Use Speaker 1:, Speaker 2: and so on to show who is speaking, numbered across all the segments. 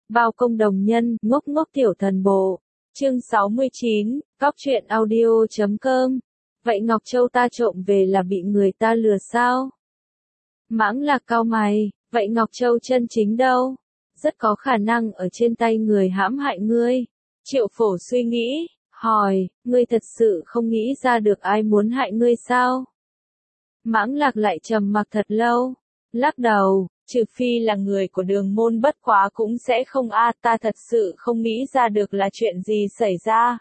Speaker 1: Bao công đồng nhân, ngốc ngốc tiểu thần bộ. Chương 69, Góc truyện audio.com. Vậy Ngọc Châu ta trộm về là bị người ta lừa sao? Mãng Lạc cau mày, vậy Ngọc Châu chân chính đâu? Rất có khả năng ở trên tay người hãm hại ngươi. Triệu Phổ suy nghĩ, hỏi, ngươi thật sự không nghĩ ra được ai muốn hại ngươi sao? Mãng Lạc lại trầm mặc thật lâu, lắc đầu, trừ phi là người của Đường môn, bất quá cũng sẽ không ta thật sự không nghĩ ra được là chuyện gì xảy ra.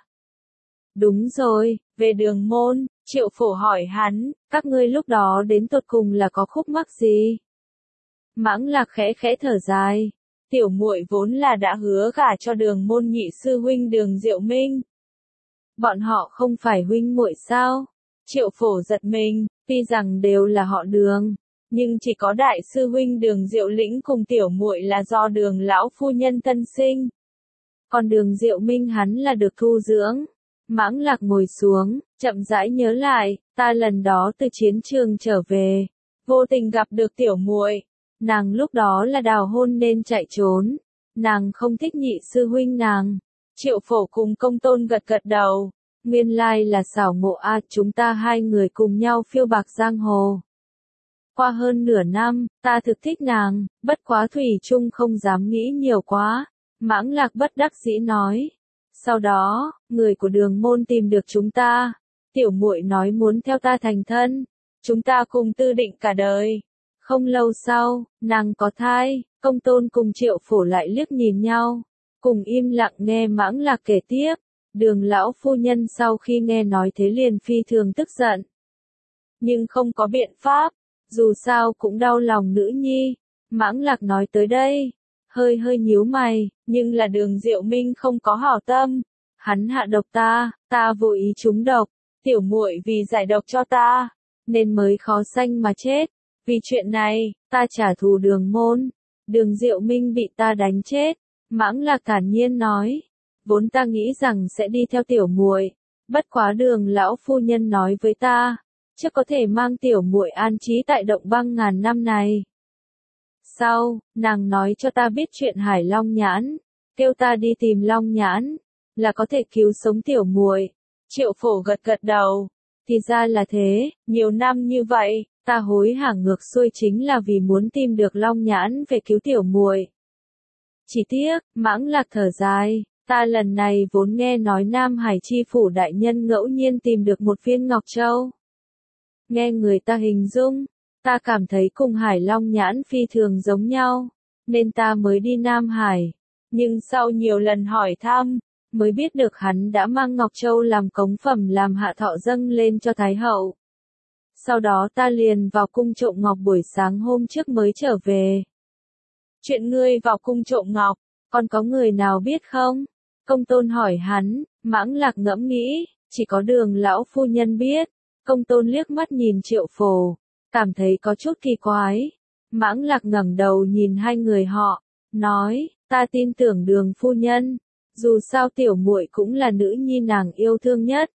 Speaker 1: Đúng rồi, về Đường môn, Triệu Phổ hỏi hắn, các ngươi lúc đó đến tột cùng là có khúc mắc gì? Mãng Lạc khẽ khẽ thở dài, tiểu muội vốn là đã hứa gả cho Đường môn nhị sư huynh Đường Diệu Minh. Bọn họ không phải huynh muội sao? Triệu Phổ giật mình, tuy rằng đều là họ Đường, nhưng chỉ có đại sư huynh Đường Diệu Lĩnh cùng tiểu muội là do Đường lão phu nhân tân sinh. Còn Đường Diệu Minh hắn là được thu dưỡng. Mãng Lạc ngồi xuống, chậm rãi nhớ lại, ta lần đó từ chiến trường trở về, vô tình gặp được tiểu muội. Nàng lúc đó là đào hôn nên chạy trốn. Nàng không thích nhị sư huynh nàng. Triệu Phổ cùng Công Tôn gật gật đầu. Nguyên lai là xảo ngộ chúng ta hai người cùng nhau phiêu bạc giang hồ. Qua hơn nửa năm, ta thực thích nàng, bất quá thủy chung không dám nghĩ nhiều quá. Mãng Lạc bất đắc dĩ nói. Sau đó, người của Đường môn tìm được chúng ta. Tiểu muội nói muốn theo ta thành thân. Chúng ta cùng tư định cả đời. Không lâu sau, nàng có thai. Công Tôn cùng Triệu Phổ lại liếc nhìn nhau, cùng im lặng nghe Mãng Lạc kể tiếp. Đường lão phu nhân sau khi nghe nói thế liền phi thường tức giận. Nhưng không có biện pháp, dù sao cũng đau lòng nữ nhi. Mãng Lạc nói tới đây, hơi nhíu mày, nhưng là Đường Diệu Minh không có hảo tâm. Hắn hạ độc ta vô ý trúng độc, tiểu muội vì giải độc cho ta, nên mới khó sanh mà chết. Vì chuyện này, ta trả thù Đường môn. Đường Diệu Minh bị ta đánh chết. Mãng Lạc thản nhiên nói. Vốn ta nghĩ rằng sẽ đi theo tiểu muội, bất quá Đường lão phu nhân nói với ta, chắc có thể mang tiểu muội an trí tại động băng ngàn năm này. Sau, nàng nói cho ta biết chuyện Hải Long Nhãn, kêu ta đi tìm Long Nhãn, là có thể cứu sống tiểu muội. Triệu Phổ gật gật đầu, thì ra là thế, nhiều năm như vậy, ta hối hả ngược xuôi chính là vì muốn tìm được Long Nhãn về cứu tiểu muội. Chỉ tiếc, Mãng Lạc thở dài. Ta lần này vốn nghe nói Nam Hải chi phủ đại nhân ngẫu nhiên tìm được một viên Ngọc Châu. Nghe người ta hình dung, ta cảm thấy cùng Hải Long Nhãn phi thường giống nhau, nên ta mới đi Nam Hải. Nhưng sau nhiều lần hỏi thăm, mới biết được hắn đã mang Ngọc Châu làm cống phẩm làm hạ thọ dâng lên cho Thái Hậu. Sau đó ta liền vào cung trộm ngọc buổi sáng hôm trước mới trở về. Chuyện ngươi vào cung trộm ngọc, còn có người nào biết không? Công Tôn hỏi hắn. Mãng Lạc ngẫm nghĩ, chỉ có Đường lão phu nhân biết. Công Tôn liếc mắt nhìn Triệu Phổ, cảm thấy có chút kỳ quái. Mãng Lạc ngẩng đầu nhìn hai người họ, nói, ta tin tưởng Đường phu nhân, dù sao tiểu muội cũng là nữ nhi nàng yêu thương nhất.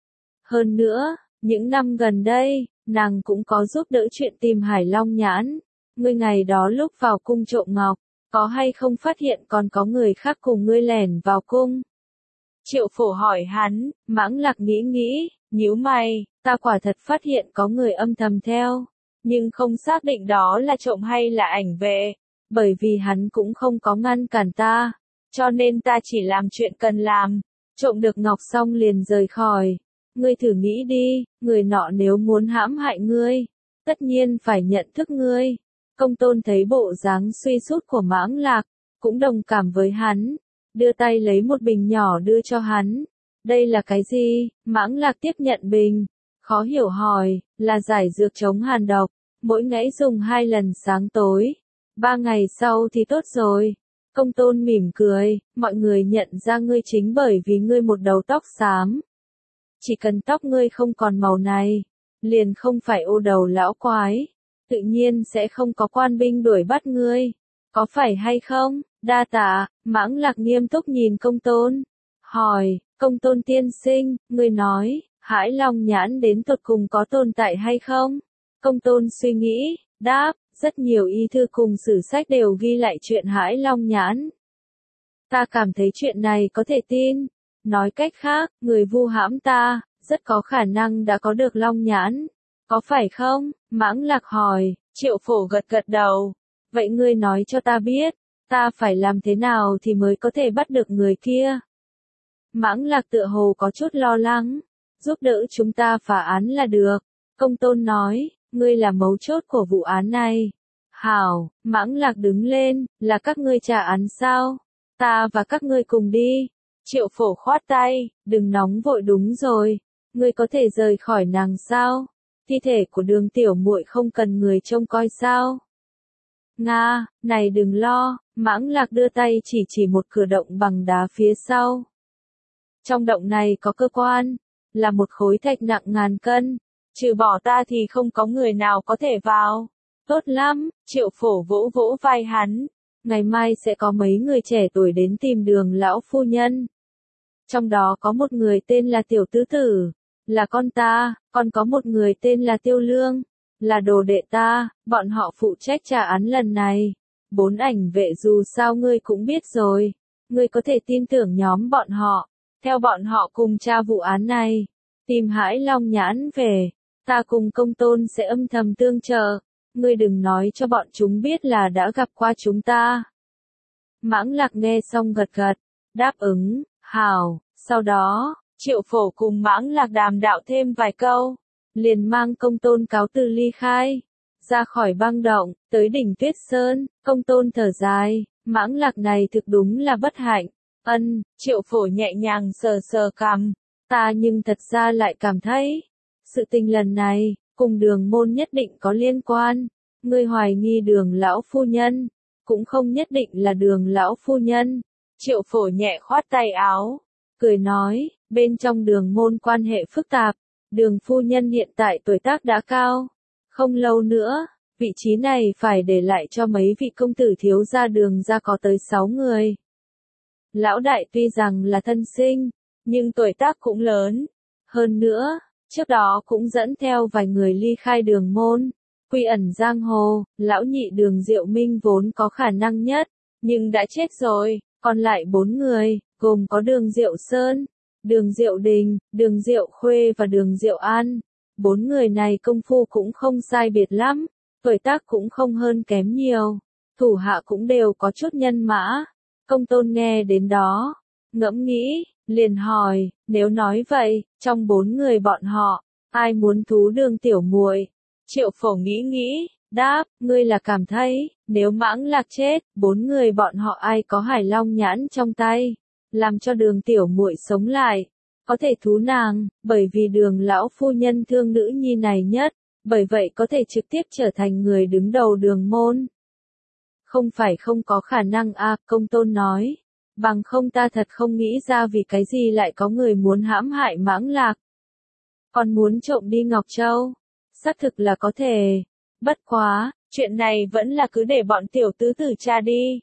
Speaker 1: Hơn nữa, những năm gần đây, nàng cũng có giúp đỡ chuyện tìm Hải Long Nhãn. Ngươi ngày đó lúc vào cung trộm ngọc, có hay không phát hiện còn có người khác cùng ngươi lẻn vào cung? Triệu Phổ hỏi hắn. Mãng Lạc nghĩ, nhíu mày, ta quả thật phát hiện có người âm thầm theo, nhưng không xác định đó là trộm hay là ảnh vệ, bởi vì hắn cũng không có ngăn cản ta, cho nên ta chỉ làm chuyện cần làm, trộm được ngọc xong liền rời khỏi. Ngươi thử nghĩ đi, người nọ nếu muốn hãm hại ngươi, tất nhiên phải nhận thức ngươi. Công Tôn thấy bộ dáng suy sút của Mãng Lạc, cũng đồng cảm với hắn, đưa tay lấy một bình nhỏ đưa cho hắn. Đây là cái gì? Mãng Lạc tiếp nhận bình, khó hiểu hỏi, là giải dược chống hàn độc, mỗi ngày dùng 2 lần sáng tối, 3 ngày sau thì tốt rồi. Công Tôn mỉm cười, mọi người nhận ra ngươi chính bởi vì ngươi một đầu tóc xám. Chỉ cần tóc ngươi không còn màu này, liền không phải ô đầu lão quái. Tự nhiên sẽ không có quan binh đuổi bắt ngươi. Có phải hay không? Đa tạ. Mãng Lạc nghiêm túc nhìn Công Tôn. Hỏi, Công Tôn tiên sinh, ngươi nói, Hải Long Nhãn đến tột cùng có tồn tại hay không? Công Tôn suy nghĩ, đáp, rất nhiều y thư cùng sử sách đều ghi lại chuyện Hải Long Nhãn. Ta cảm thấy chuyện này có thể tin. Nói cách khác, người vu hãm ta, rất có khả năng đã có được long nhãn. Có phải không? Mãng Lạc hỏi. Triệu Phổ gật gật đầu. Vậy ngươi nói cho ta biết, ta phải làm thế nào thì mới có thể bắt được người kia? Mãng Lạc tựa hồ có chút lo lắng. Giúp đỡ chúng ta phá án là được. Công Tôn nói, ngươi là mấu chốt của vụ án này. Hảo, Mãng Lạc đứng lên, là các ngươi trả án sao? Ta và các ngươi cùng đi. Triệu Phổ khoát tay, đừng nóng vội đúng rồi. Ngươi có thể rời khỏi nàng sao? Thi thể của Đường tiểu muội không cần người trông coi sao? Nga, này đừng lo, Mãng Lạc đưa tay chỉ một cửa động bằng đá phía sau. Trong động này có cơ quan, là một khối thạch nặng ngàn cân. Trừ bỏ ta thì không có người nào có thể vào. Tốt lắm, Triệu Phổ vỗ vỗ vai hắn. Ngày mai sẽ có mấy người trẻ tuổi đến tìm Đường lão phu nhân. Trong đó có một người tên là Tiểu Tứ Tử, là con ta, còn có một người tên là Tiêu Lương, là đồ đệ ta, bọn họ phụ trách trả án lần này. 4 ảnh vệ dù sao ngươi cũng biết rồi, ngươi có thể tin tưởng nhóm bọn họ, theo bọn họ cùng tra vụ án này, tìm Hải Long Nhãn về, ta cùng Công Tôn sẽ âm thầm tương trợ, ngươi đừng nói cho bọn chúng biết là đã gặp qua chúng ta. Mãng Lạc nghe xong gật gật, đáp ứng, hảo, sau đó, Triệu Phổ cùng Mãng Lạc đàm đạo thêm vài câu, liền mang Công Tôn cáo từ ly khai, ra khỏi băng động, tới đỉnh Tuyết Sơn. Công Tôn thở dài, Mãng Lạc này thực đúng là bất hạnh. Triệu Phổ nhẹ nhàng sờ sờ cằm, ta nhưng thật ra lại cảm thấy, sự tình lần này, cùng Đường môn nhất định có liên quan. Ngươi hoài nghi Đường lão phu nhân, cũng không nhất định là Đường lão phu nhân. Triệu Phổ nhẹ khoát tay áo, cười nói, bên trong Đường môn quan hệ phức tạp, Đường phu nhân hiện tại tuổi tác đã cao, không lâu nữa, vị trí này phải để lại cho mấy vị công tử thiếu gia Đường gia có tới 6 người. Lão đại tuy rằng là thân sinh, nhưng tuổi tác cũng lớn. Hơn nữa, trước đó cũng dẫn theo vài người ly khai Đường môn, quy ẩn giang hồ. Lão nhị Đường Diệu Minh vốn có khả năng nhất, nhưng đã chết rồi. Còn lại 4 người, gồm có Đường Diệu Sơn, Đường Diệu Đình, Đường Diệu Khuê và Đường Diệu An. 4 người này công phu cũng không sai biệt lắm, tuổi tác cũng không hơn kém nhiều, thủ hạ cũng đều có chút nhân mã. Công Tôn nghe đến đó, ngẫm nghĩ, liền hỏi, nếu nói vậy, trong 4 người bọn họ, ai muốn thú Đường tiểu muội? Triệu Phổ nghĩ nghĩ, đáp, ngươi là cảm thấy, nếu Mãng Lạc chết, 4 người bọn họ ai có Hải Long Nhãn trong tay, làm cho Đường tiểu muội sống lại, có thể thú nàng, bởi vì Đường lão phu nhân thương nữ nhi này nhất, bởi vậy có thể trực tiếp trở thành người đứng đầu Đường môn. Không phải không có khả năng a, Công Tôn nói, bằng không ta thật không nghĩ ra vì cái gì lại có người muốn hãm hại Mãng Lạc, còn muốn trộm đi Ngọc Châu. Xác thực là có thể, bất quá, chuyện này vẫn là cứ để bọn tiểu tứ tử tra đi.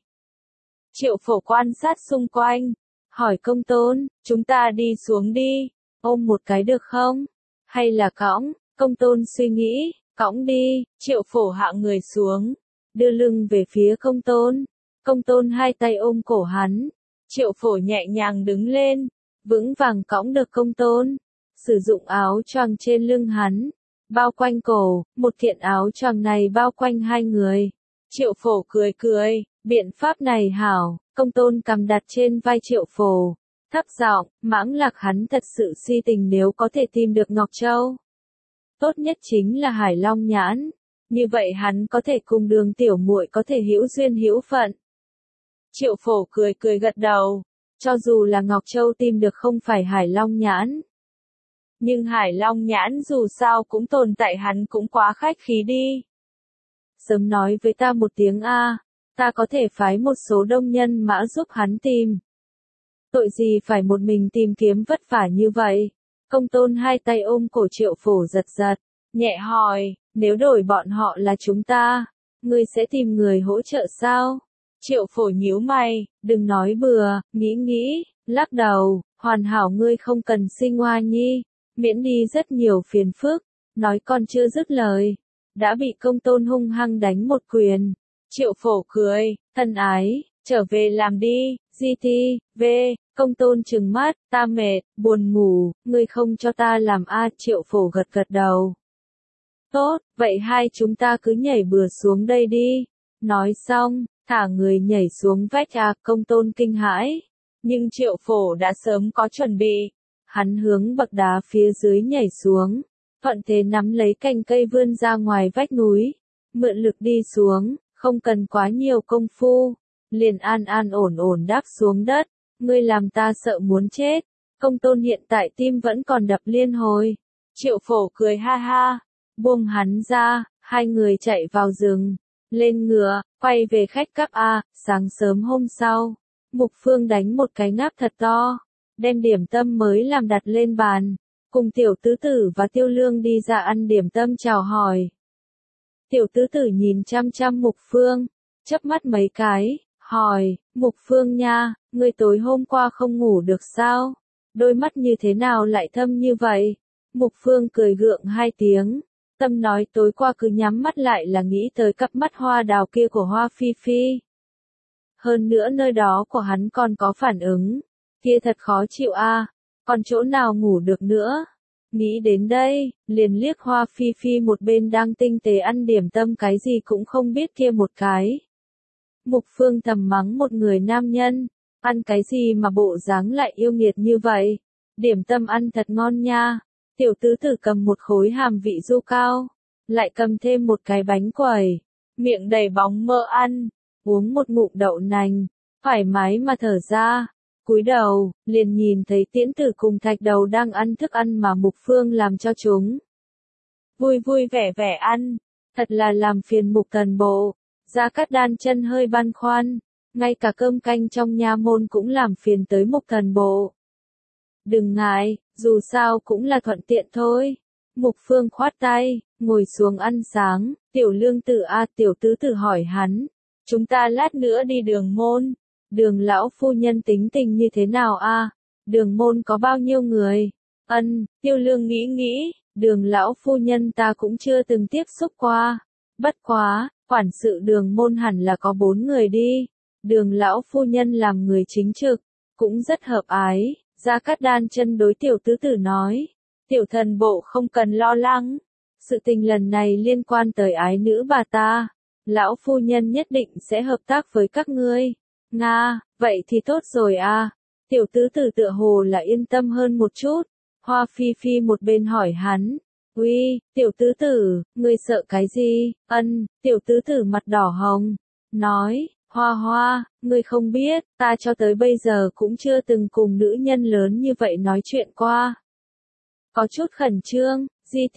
Speaker 1: Triệu Phổ quan sát xung quanh, hỏi Công Tôn, chúng ta đi xuống đi, ôm một cái được không? Hay là cõng? Công Tôn suy nghĩ, cõng đi. Triệu Phổ hạ người xuống, đưa lưng về phía Công Tôn. Công Tôn hai tay ôm cổ hắn. Triệu Phổ nhẹ nhàng đứng lên, vững vàng cõng được Công Tôn, sử dụng áo choàng trên lưng hắn, bao quanh cổ, một kiện áo choàng này bao quanh hai người. Triệu Phổ cười cười, biện pháp này hảo. Công Tôn cầm đặt trên vai Triệu Phổ, thấp giọng, Mãng Lạc hắn thật sự si tình nếu có thể tìm được Ngọc Châu. Tốt nhất chính là Hải Long Nhãn, như vậy hắn có thể cùng Đường tiểu muội có thể hữu duyên hữu phận. Triệu Phổ cười cười gật đầu, cho dù là Ngọc Châu tìm được không phải Hải Long Nhãn, nhưng Hải Long Nhãn dù sao cũng tồn tại, hắn cũng quá khách khí đi. Sớm nói với ta một tiếng a, ta có thể phái một số đông nhân mã giúp hắn tìm. Tội gì phải một mình tìm kiếm vất vả như vậy? Công Tôn hai tay ôm cổ Triệu Phổ giật giật, nhẹ hỏi, nếu đổi bọn họ là chúng ta, ngươi sẽ tìm người hỗ trợ sao? Triệu Phổ nhíu mày, đừng nói bừa, nghĩ, lắc đầu, hoàn hảo ngươi không cần sinh hoa nhi, miễn đi rất nhiều phiền phức. Nói còn chưa dứt lời, đã bị Công Tôn hung hăng đánh một quyền. Triệu Phổ cười, thân ái, trở về làm đi, GTV, Công Tôn trừng mắt, ta mệt, buồn ngủ, ngươi không cho ta làm a. Triệu Phổ gật gật đầu. Tốt, vậy hai chúng ta cứ nhảy bừa xuống đây đi. Nói xong, thả người nhảy xuống vách Công Tôn kinh hãi. Nhưng Triệu Phổ đã sớm có chuẩn bị. Hắn hướng bậc đá phía dưới nhảy xuống, thuận thế nắm lấy cành cây vươn ra ngoài vách núi, mượn lực đi xuống, không cần quá nhiều công phu, liền an an ổn ổn đáp xuống đất. Ngươi làm ta sợ muốn chết. Công Tôn hiện tại tim vẫn còn đập liên hồi. Triệu Phổ cười ha ha, buông hắn ra, hai người chạy vào rừng, lên ngựa, quay về khách cắp Sáng sớm hôm sau, Mục Phương đánh một cái ngáp thật to, đem điểm tâm mới làm đặt lên bàn, cùng Tiểu Tứ Tử và Tiêu Lương đi ra ăn điểm tâm chào hỏi. Tiểu Tứ Tử nhìn chăm chăm Mục Phương, chớp mắt mấy cái, hỏi, Mục Phương nha, ngươi tối hôm qua không ngủ được sao? Đôi mắt như thế nào lại thâm như vậy? Mục Phương cười gượng hai tiếng, tâm nói tối qua cứ nhắm mắt lại là nghĩ tới cặp mắt hoa đào kia của Hoa Phi Phi. Hơn nữa nơi đó của hắn còn có phản ứng, kia thật khó chịu còn chỗ nào ngủ được nữa. Nghĩ đến đây, liền liếc Hoa Phi Phi một bên đang tinh tế ăn điểm tâm cái gì cũng không biết kia một cái. Mục Phương thầm mắng một người nam nhân, ăn cái gì mà bộ dáng lại yêu nghiệt như vậy. Điểm tâm ăn thật ngon nha. Tiểu Tứ Tử cầm một khối hàm vị du cao, lại cầm thêm một cái bánh quẩy, miệng đầy bóng mỡ ăn, uống một ngụm đậu nành, thoải mái mà thở ra. Cúi đầu, liền nhìn thấy Tiễn Tử cùng Thạch Đầu đang ăn thức ăn mà Mục Phương làm cho chúng. Vui vui vẻ vẻ ăn, thật là làm phiền Mục Thần Bộ. Gia Cát Đan chân hơi băn khoăn, ngay cả cơm canh trong nha môn cũng làm phiền tới Mục Thần Bộ. Đừng ngại, dù sao cũng là thuận tiện thôi. Mục Phương khoát tay, ngồi xuống ăn sáng. Tiểu Lương Tử Tiểu Tứ Tử hỏi hắn, chúng ta lát nữa đi Đường môn. Đường lão phu nhân tính tình như thế nào Đường môn có bao nhiêu người? Tiêu Lương nghĩ nghĩ, Đường lão phu nhân ta cũng chưa từng tiếp xúc qua. Bất quá, quản sự Đường môn hẳn là có 4 người đi. Đường lão phu nhân làm người chính trực, cũng rất hợp ái. Gia Cát Đan chân đối Tiểu Tứ Tử nói, Tiểu Thần Bộ không cần lo lắng. Sự tình lần này liên quan tới ái nữ bà ta. Lão phu nhân nhất định sẽ hợp tác với các ngươi. Nga, vậy thì tốt rồi Tiểu Tứ Tử tựa hồ là yên tâm hơn một chút. Hoa Phi Phi một bên hỏi hắn, uy, Tiểu Tứ Tử, ngươi sợ cái gì? Tiểu Tứ Tử mặt đỏ hồng, nói, Hoa Hoa, ngươi không biết, ta cho tới bây giờ cũng chưa từng cùng nữ nhân lớn như vậy nói chuyện qua. Có chút khẩn trương,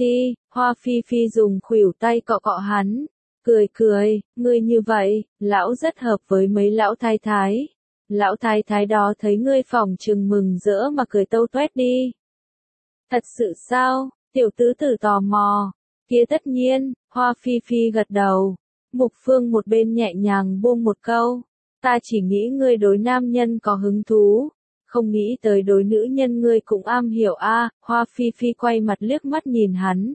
Speaker 1: Hoa Phi Phi dùng khuỷu tay cọ cọ hắn. Cười, ngươi như vậy, lão rất hợp với mấy lão thái thái. Lão thái thái đó thấy ngươi phỏng chừng mừng rỡ mà cười tâu toét đi. Thật sự sao? Tiểu Tứ Tử tò mò. Kia tất nhiên, Hoa Phi Phi gật đầu. Mục Phương một bên nhẹ nhàng buông một câu. Ta chỉ nghĩ ngươi đối nam nhân có hứng thú. Không nghĩ tới đối nữ nhân ngươi cũng am hiểu Hoa Phi Phi quay mặt liếc mắt nhìn hắn.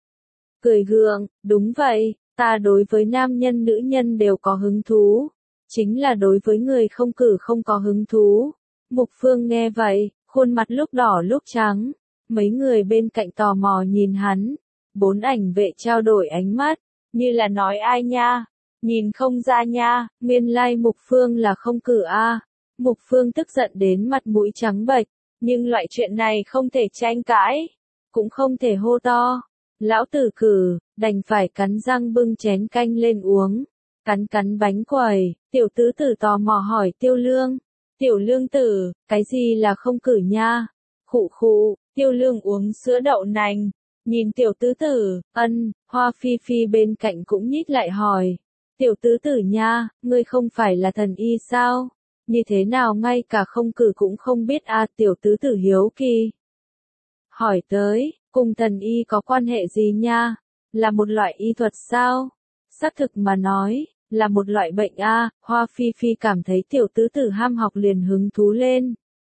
Speaker 1: Cười gượng, đúng vậy. Ta đối với nam nhân nữ nhân đều có hứng thú, chính là đối với người không cử không có hứng thú. Mục Phương nghe vậy, khuôn mặt lúc đỏ lúc trắng, mấy người bên cạnh tò mò nhìn hắn, 4 ảnh vệ trao đổi ánh mắt, như là nói ai nha, nhìn không ra nha, nguyên lai Mục Phương là không cử Mục Phương tức giận đến mặt mũi trắng bệch, nhưng loại chuyện này không thể tranh cãi, cũng không thể hô to. Lão tử cử, đành phải cắn răng bưng chén canh lên uống, cắn bánh quẩy. Tiểu Tứ Tử tò mò hỏi Tiêu Lương, Tiểu Lương Tử, cái gì là không cử nha? Khụ, Tiêu Lương uống sữa đậu nành, nhìn Tiểu Tứ Tử, Hoa Phi Phi bên cạnh cũng nhích lại hỏi, Tiểu Tứ Tử nha, ngươi không phải là thần y sao? Như thế nào ngay cả không cử cũng không biết Tiểu Tứ Tử hiếu kỳ. Hỏi tới, cùng thần y có quan hệ gì nha? Là một loại y thuật sao? Xác thực mà nói, là một loại bệnh Hoa Phi Phi cảm thấy Tiểu Tứ Tử ham học liền hứng thú lên.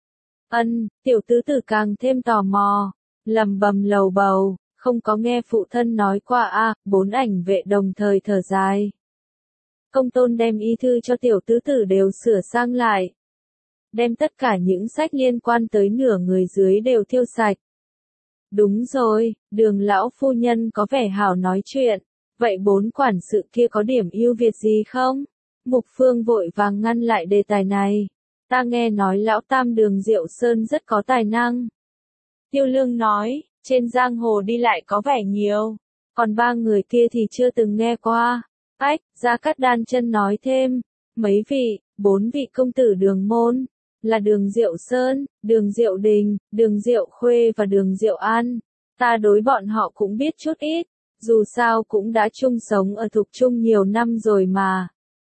Speaker 1: Tiểu Tứ Tử càng thêm tò mò, lầm bầm lầu bầu, không có nghe phụ thân nói qua 4 ảnh vệ đồng thời thở dài. Công tôn đem y thư cho tiểu tứ tử đều sửa sang lại. Đem tất cả những sách liên quan tới nửa người dưới đều thiêu sạch. Đúng rồi, Đường lão phu nhân có vẻ hảo nói chuyện. Vậy 4 quản sự kia có điểm ưu việt gì không? Mục Phương vội vàng ngăn lại đề tài này. Ta nghe nói lão tam Đường Diệu Sơn rất có tài năng. Tiêu Lương nói, trên giang hồ đi lại có vẻ nhiều. Còn 3 người kia thì chưa từng nghe qua. Ách, Gia Cát Đan Chân nói thêm. Mấy vị, 4 vị công tử Đường môn. Là Đường Diệu Sơn, Đường Diệu Đình, Đường Diệu Khuê và Đường Diệu An. Ta đối bọn họ cũng biết chút ít. Dù sao cũng đã chung sống ở Thục Trung nhiều năm rồi mà.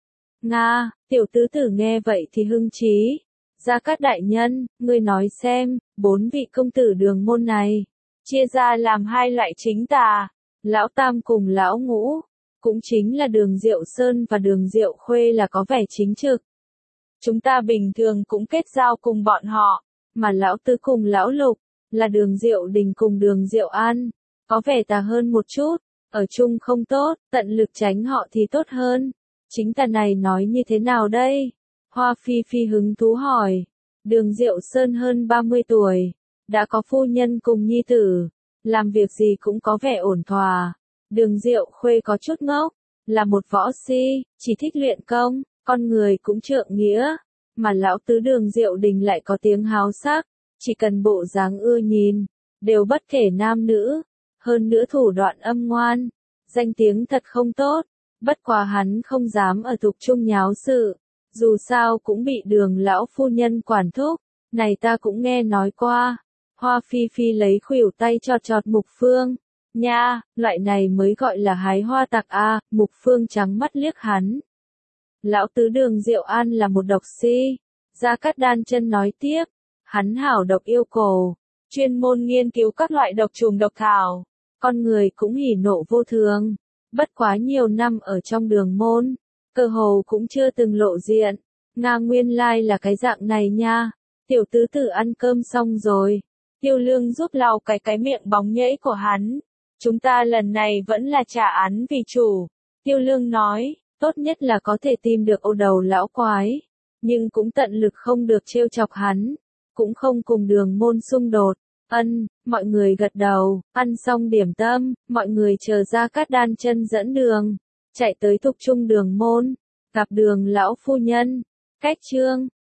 Speaker 1: Nga, tiểu tứ tử nghe vậy thì hưng trí. Gia Cát đại nhân, ngươi nói xem, 4 vị công tử Đường môn này, chia ra làm 2 loại chính tà. Lão tam cùng lão ngũ, cũng chính là Đường Diệu Sơn và Đường Diệu Khuê là có vẻ chính trực. Chúng ta bình thường cũng kết giao cùng bọn họ, mà lão tứ cùng lão lục, là Đường Diệu Đình cùng Đường Diệu An, có vẻ tà hơn một chút, ở chung không tốt, tận lực tránh họ thì tốt hơn. Chính tà này nói như thế nào đây? Hoa Phi Phi hứng thú hỏi. Đường Diệu Sơn hơn 30 tuổi, đã có phu nhân cùng nhi tử, làm việc gì cũng có vẻ ổn thỏa. Đường Diệu Khuê có chút ngốc, là một võ si, chỉ thích luyện công, con người cũng trượng nghĩa, mà lão tứ Đường Diệu Đình lại có tiếng háo sắc, chỉ cần bộ dáng ưa nhìn, đều bất kể nam nữ, hơn nữa thủ đoạn âm ngoan, danh tiếng thật không tốt, bất quá hắn không dám ở Thục Trung nháo sự, dù sao cũng bị Đường lão phu nhân quản thúc, này ta cũng nghe nói qua. Hoa Phi Phi lấy khuỷu tay chọt chọt Mục Phương. Nha, loại này mới gọi là hái hoa tặc a. Mục Phương trắng mắt liếc hắn. Lão tứ Đường Diệu An là một độc si. Gia Cát Đan Chân nói tiếp, hắn hảo độc yêu cổ, chuyên môn nghiên cứu các loại độc trùng độc thảo, con người cũng hỉ nộ vô thường, bất quá nhiều năm ở trong Đường môn, cơ hồ cũng chưa từng lộ diện. Nga nguyên lai là cái dạng này nha. Tiểu tứ tử ăn cơm xong rồi. Tiêu Lương giúp lau cái miệng bóng nhễ của hắn. Chúng ta lần này vẫn là trả án vì chủ. Tiêu Lương nói, tốt nhất là có thể tìm được ô đầu lão quái. Nhưng cũng tận lực không được trêu chọc hắn. Cũng không cùng Đường môn xung đột. Ân, mọi người gật đầu, ăn xong điểm tâm, mọi người chờ Gia Cát Đan Chân dẫn đường. Chạy tới Thục Trung Đường môn, gặp Đường lão phu nhân. Cách chương